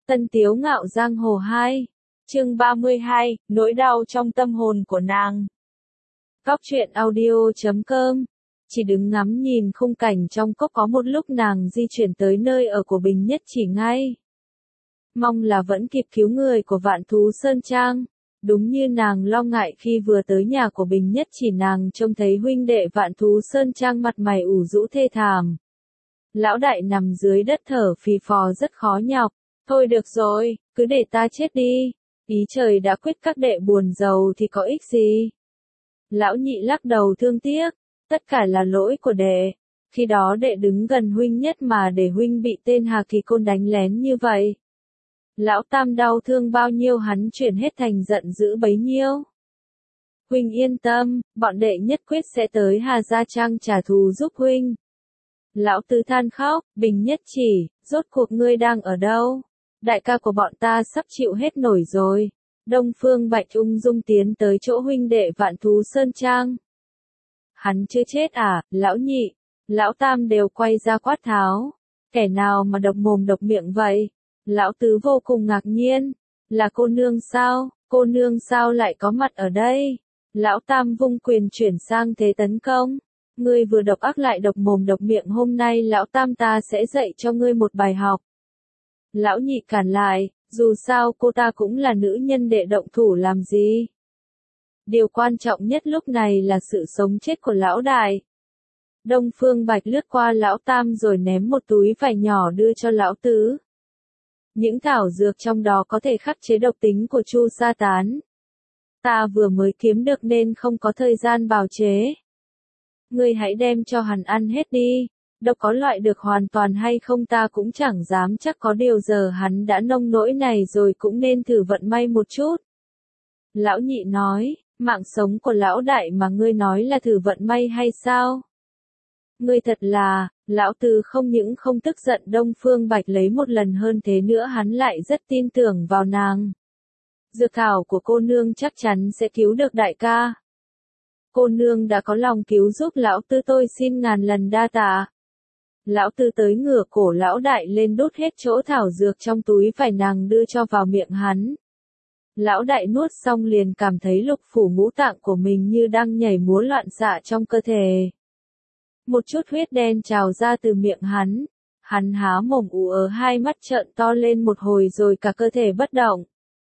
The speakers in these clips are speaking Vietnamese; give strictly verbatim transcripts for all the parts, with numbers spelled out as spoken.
Tân Tiếu Ngạo Giang Hồ hai, chương ba mươi hai, nỗi đau trong tâm hồn của nàng. Góc truyện audio chấm com. Chỉ đứng ngắm nhìn khung cảnh trong cốc có một lúc nàng di chuyển tới nơi ở của Bình Nhất Chỉ ngay. Mong là vẫn kịp cứu người của Vạn Thú Sơn Trang. Đúng như nàng lo ngại khi vừa tới nhà của Bình Nhất Chỉ, nàng trông thấy huynh đệ Vạn Thú Sơn Trang mặt mày ủ rũ thê thảm. Lão đại nằm dưới đất thở phì phò rất khó nhọc. Thôi được rồi, cứ để ta chết đi. Ý trời đã quyết các đệ buồn giàu thì có ích gì. Lão nhị lắc đầu thương tiếc. Tất cả là lỗi của đệ. Khi đó đệ đứng gần huynh nhất mà để huynh bị tên Hà Kỳ Côn đánh lén như vậy. Lão tam đau thương bao nhiêu hắn chuyển hết thành giận dữ bấy nhiêu. Huynh yên tâm, bọn đệ nhất quyết sẽ tới Hà Gia Trang trả thù giúp huynh. Lão tứ than khóc, Bình Nhất Chỉ, rốt cuộc ngươi đang ở đâu? Đại ca của bọn ta sắp chịu hết nổi rồi. Đông Phương Bạch ung dung tiến tới chỗ huynh đệ Vạn Thú Sơn Trang. Hắn chưa chết à, lão nhị, lão tam đều quay ra quát tháo. Kẻ nào mà độc mồm độc miệng vậy? Lão tứ vô cùng ngạc nhiên. Là cô nương sao, cô nương sao lại có mặt ở đây? Lão tam vung quyền chuyển sang thế tấn công. Ngươi vừa độc ác lại độc mồm độc miệng, hôm nay lão tam ta sẽ dạy cho ngươi một bài học. Lão nhị cản lại, dù sao cô ta cũng là nữ nhân, đệ động thủ làm gì? Điều quan trọng nhất lúc này là sự sống chết của lão đại. Đông Phương Bạch lướt qua lão tam rồi ném một túi vải nhỏ đưa cho lão tứ. Những thảo dược trong đó có thể khắc chế độc tính của Chu Sa Tán. Ta vừa mới kiếm được nên không có thời gian bào chế. Ngươi hãy đem cho hắn ăn hết đi. Độc có loại được hoàn toàn hay không ta cũng chẳng dám chắc, có điều giờ hắn đã nông nỗi này rồi cũng nên thử vận may một chút. Lão nhị nói, mạng sống của lão đại mà ngươi nói là thử vận may hay sao? Ngươi thật là, lão tứ không những không tức giận Đông Phương Bạch lấy một lần, hơn thế nữa hắn lại rất tin tưởng vào nàng. Dược thảo của cô nương chắc chắn sẽ cứu được đại ca. Cô nương đã có lòng cứu giúp lão tứ, tôi xin ngàn lần đa tạ. Lão tứ tới ngửa cổ lão đại lên, đút hết chỗ thảo dược trong túi vải nàng đưa cho vào miệng hắn. Lão đại nuốt xong liền cảm thấy lục phủ ngũ tạng của mình như đang nhảy múa loạn xạ trong cơ thể. Một chút huyết đen trào ra từ miệng hắn. Hắn há mồm ú ớ, hai mắt trợn to lên một hồi rồi cả cơ thể bất động.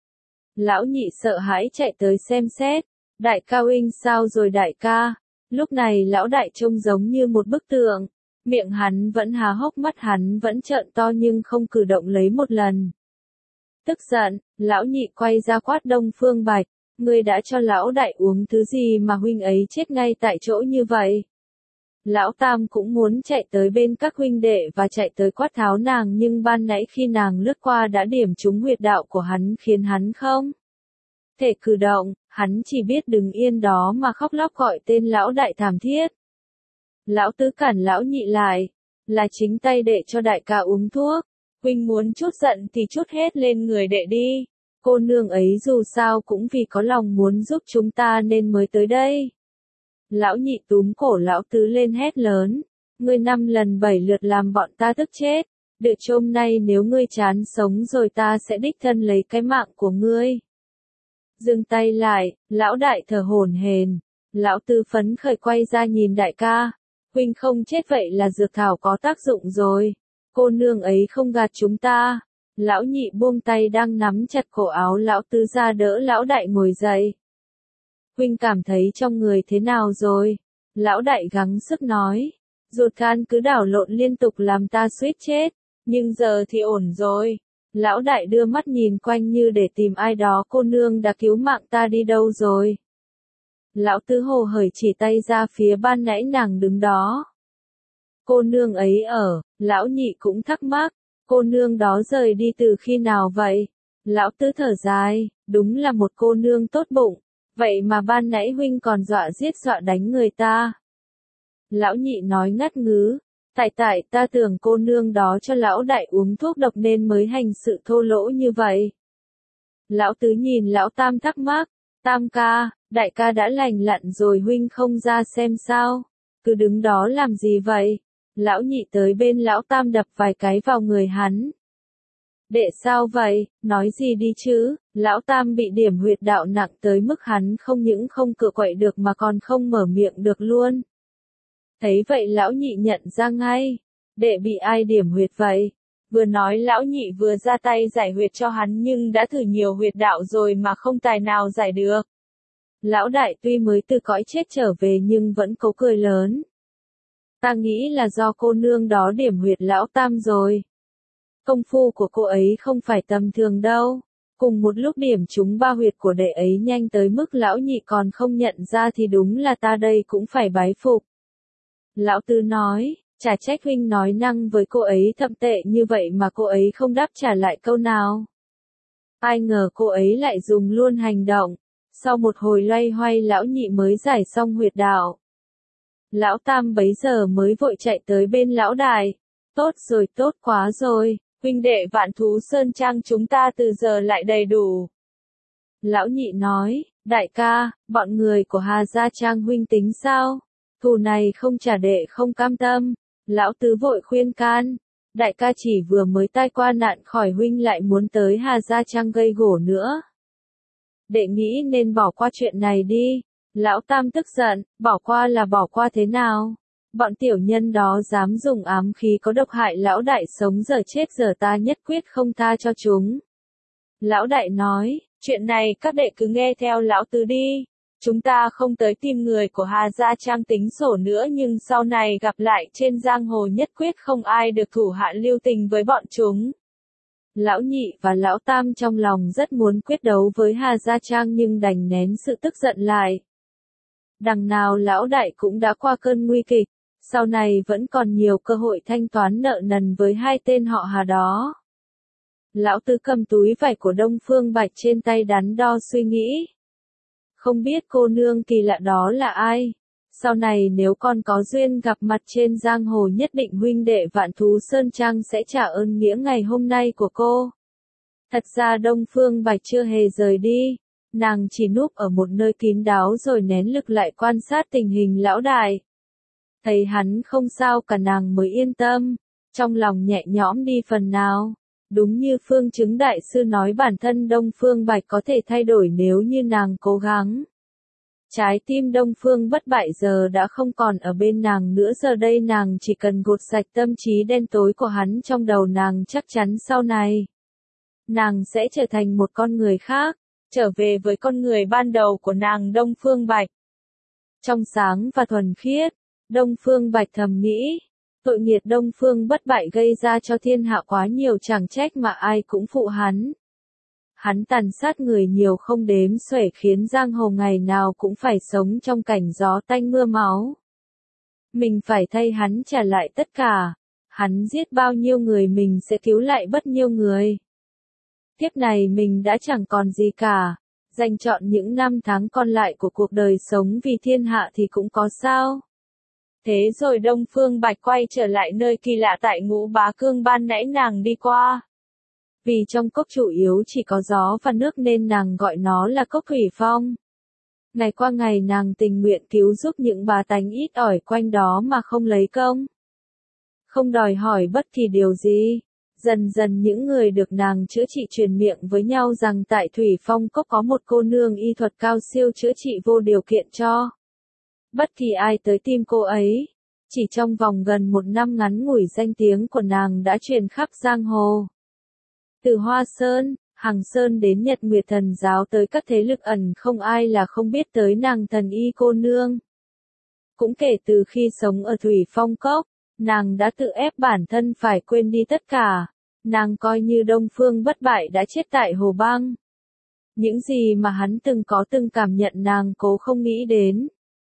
Lão nhị sợ hãi chạy tới xem xét. Đại ca huynh sao rồi đại ca? Lúc này lão đại trông giống như một bức tượng. Miệng hắn vẫn há hốc, mắt hắn vẫn trợn to nhưng không cử động lấy một lần. Tức giận, lão nhị quay ra quát Đông Phương Bạch. Ngươi đã cho lão đại uống thứ gì mà huynh ấy chết ngay tại chỗ như vậy? Lão tam cũng muốn chạy tới bên các huynh đệ và chạy tới quát tháo nàng, nhưng ban nãy khi nàng lướt qua đã điểm trúng huyệt đạo của hắn khiến hắn không thể cử động. Hắn chỉ biết đứng yên đó mà khóc lóc gọi tên lão đại thảm thiết. Lão tứ cản lão nhị lại, là chính tay đệ cho đại ca uống thuốc. Huynh muốn chút giận thì chút hết lên người đệ đi. Cô nương ấy dù sao cũng vì có lòng muốn giúp chúng ta nên mới tới đây. Lão nhị túm cổ lão tứ lên hét lớn. Ngươi năm lần bảy lượt làm bọn ta tức chết. Được hôm nay nếu ngươi chán sống rồi ta sẽ đích thân lấy cái mạng của ngươi. Dừng tay lại, lão đại thở hổn hển. Lão tứ phấn khởi quay ra nhìn đại ca. Huynh không chết vậy là dược thảo có tác dụng rồi. Cô nương ấy không gạt chúng ta. Lão nhị buông tay đang nắm chặt cổ áo lão tứ ra, đỡ lão đại ngồi dậy. Huynh cảm thấy trong người thế nào rồi? Lão đại gắng sức nói. Ruột gan cứ đảo lộn liên tục làm ta suýt chết. Nhưng giờ thì ổn rồi. Lão đại đưa mắt nhìn quanh như để tìm ai đó. Cô nương đã cứu mạng ta đi đâu rồi? Lão tứ hồ hởi chỉ tay ra phía ban nãy nàng đứng đó. Cô nương ấy ở, lão nhị cũng thắc mắc. Cô nương đó rời đi từ khi nào vậy? Lão tứ thở dài, đúng là một cô nương tốt bụng. Vậy mà ban nãy huynh còn dọa giết dọa đánh người ta. Lão nhị nói ngắt ngứ. Tại tại ta tưởng cô nương đó cho lão đại uống thuốc độc nên mới hành sự thô lỗ như vậy. Lão tứ nhìn lão tam thắc mắc. Tam ca, đại ca đã lành lặn rồi huynh không ra xem sao? Cứ đứng đó làm gì vậy? Lão nhị tới bên lão tam đập vài cái vào người hắn. Đệ sao vậy, nói gì đi chứ, lão tam bị điểm huyệt đạo nặng tới mức hắn không những không cựa quậy được mà còn không mở miệng được luôn. Thấy vậy lão nhị nhận ra ngay, đệ bị ai điểm huyệt vậy? Vừa nói lão nhị vừa ra tay giải huyệt cho hắn nhưng đã thử nhiều huyệt đạo rồi mà không tài nào giải được. Lão đại tuy mới từ cõi chết trở về nhưng vẫn cố cười lớn. Ta nghĩ là do cô nương đó điểm huyệt lão tam rồi. Công phu của cô ấy không phải tầm thường đâu. Cùng một lúc điểm trúng ba huyệt của đệ ấy nhanh tới mức lão nhị còn không nhận ra thì đúng là ta đây cũng phải bái phục. Lão tứ nói, chả trách huynh nói năng với cô ấy thậm tệ như vậy mà cô ấy không đáp trả lại câu nào. Ai ngờ cô ấy lại dùng luôn hành động. Sau một hồi loay hoay lão nhị mới giải xong huyệt đạo. Lão tam bấy giờ mới vội chạy tới bên lão đại. Tốt rồi, tốt quá rồi, huynh đệ Vạn Thú Sơn Trang chúng ta từ giờ lại đầy đủ. Lão nhị nói, đại ca, bọn người của Hà Gia Trang huynh tính sao? Thù này không trả đệ không cam tâm. Lão tứ vội khuyên can, đại ca chỉ vừa mới tai qua nạn khỏi huynh lại muốn tới Hà Gia Trang gây gổ nữa. Đệ nghĩ nên bỏ qua chuyện này đi. Lão tam tức giận, bỏ qua là bỏ qua thế nào? Bọn tiểu nhân đó dám dùng ám khí có độc hại lão đại sống giờ chết giờ ta nhất quyết không tha cho chúng. Lão đại nói, chuyện này các đệ cứ nghe theo lão tứ đi. Chúng ta không tới tìm người của Hà Gia Trang tính sổ nữa nhưng sau này gặp lại trên giang hồ nhất quyết không ai được thủ hạ lưu tình với bọn chúng. Lão nhị và lão tam trong lòng rất muốn quyết đấu với Hà Gia Trang nhưng đành nén sự tức giận lại. Đằng nào lão đại cũng đã qua cơn nguy kịch, sau này vẫn còn nhiều cơ hội thanh toán nợ nần với hai tên họ Hà đó. Lão tứ cầm túi vải của Đông Phương Bạch trên tay đắn đo suy nghĩ. Không biết cô nương kỳ lạ đó là ai? Sau này nếu con có duyên gặp mặt trên giang hồ nhất định huynh đệ Vạn Thú Sơn Trang sẽ trả ơn nghĩa ngày hôm nay của cô. Thật ra Đông Phương Bạch chưa hề rời đi. Nàng chỉ núp ở một nơi kín đáo rồi nén lực lại quan sát tình hình lão đại. Thấy hắn không sao cả nàng mới yên tâm. Trong lòng nhẹ nhõm đi phần nào. Đúng như Phương Chứng Đại Sư nói bản thân Đông Phương Bạch có thể thay đổi nếu như nàng cố gắng. Trái tim Đông Phương Bất Bại giờ đã không còn ở bên nàng nữa giờ đây nàng chỉ cần gột sạch tâm trí đen tối của hắn trong đầu nàng chắc chắn sau này. Nàng sẽ trở thành một con người khác, trở về với con người ban đầu của nàng Đông Phương Bạch. Trong sáng và thuần khiết, Đông Phương Bạch thầm nghĩ. Tội nghiệt Đông Phương Bất Bại gây ra cho thiên hạ quá nhiều chẳng trách mà ai cũng phụ hắn. Hắn tàn sát người nhiều không đếm xuể khiến giang hồ ngày nào cũng phải sống trong cảnh gió tanh mưa máu. Mình phải thay hắn trả lại tất cả. Hắn giết bao nhiêu người mình sẽ cứu lại bất nhiêu người. Tiếp này mình đã chẳng còn gì cả. Dành chọn những năm tháng còn lại của cuộc đời sống vì thiên hạ thì cũng có sao. Thế rồi Đông Phương Bạch quay trở lại nơi kỳ lạ tại Ngũ Bá Cương ban nãy nàng đi qua. Vì trong cốc chủ yếu chỉ có gió và nước nên nàng gọi nó là cốc thủy phong. Ngày qua ngày nàng tình nguyện cứu giúp những bá tánh ít ỏi quanh đó mà không lấy công. Không đòi hỏi bất kỳ điều gì. Dần dần những người được nàng chữa trị truyền miệng với nhau rằng tại Thủy Phong Cốc có một cô nương y thuật cao siêu chữa trị vô điều kiện cho. Bất kỳ ai tới tìm cô ấy. Chỉ trong vòng gần một năm ngắn ngủi danh tiếng của nàng đã truyền khắp giang hồ. Từ Hoa Sơn, Hằng Sơn đến Nhật Nguyệt Thần Giáo tới các thế lực ẩn không ai là không biết tới nàng thần y cô nương. Cũng kể từ khi sống ở Thủy Phong Cốc, nàng đã tự ép bản thân phải quên đi tất cả. Nàng coi như Đông Phương Bất Bại đã chết tại Hồ Băng. Những gì mà hắn từng có từng cảm nhận nàng cố không nghĩ đến.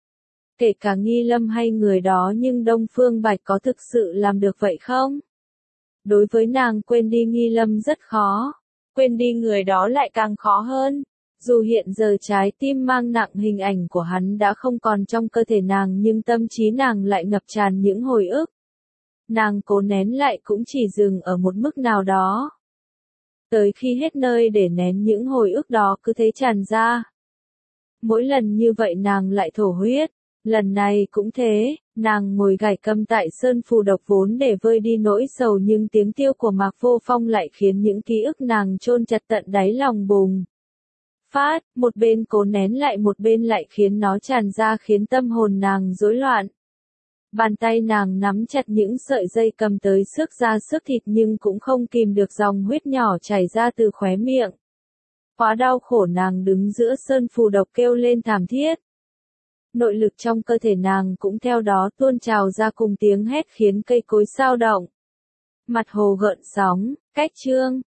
Kể cả Nghi Lâm hay người đó nhưng Đông Phương Bạch có thực sự làm được vậy không? Đối với nàng quên đi Nghi Lâm rất khó. Quên đi người đó lại càng khó hơn. Dù hiện giờ trái tim mang nặng hình ảnh của hắn đã không còn trong cơ thể nàng nhưng tâm trí nàng lại ngập tràn những hồi ức. Nàng cố nén lại cũng chỉ dừng ở một mức nào đó. Tới khi hết nơi để nén những hồi ức đó cứ thế tràn ra. Mỗi lần như vậy nàng lại thổ huyết. Lần này cũng thế, Nàng ngồi gảy câm tại sơn phù độc vốn để vơi đi nỗi sầu, nhưng tiếng tiêu của Mạc Vô Phong lại khiến những ký ức nàng chôn chặt tận đáy lòng bùng phát, một bên cố nén lại một bên lại khiến nó tràn ra, khiến tâm hồn nàng rối loạn. Bàn tay nàng nắm chặt những sợi dây cầm tới xước da xước thịt nhưng cũng không kìm được dòng huyết nhỏ chảy ra từ khóe miệng. Quá đau khổ, nàng đứng giữa sơn phù độc kêu lên thảm thiết. Nội lực trong cơ thể nàng cũng theo đó tuôn trào ra cùng tiếng hét khiến cây cối xao động. Mặt hồ gợn sóng, cách chương.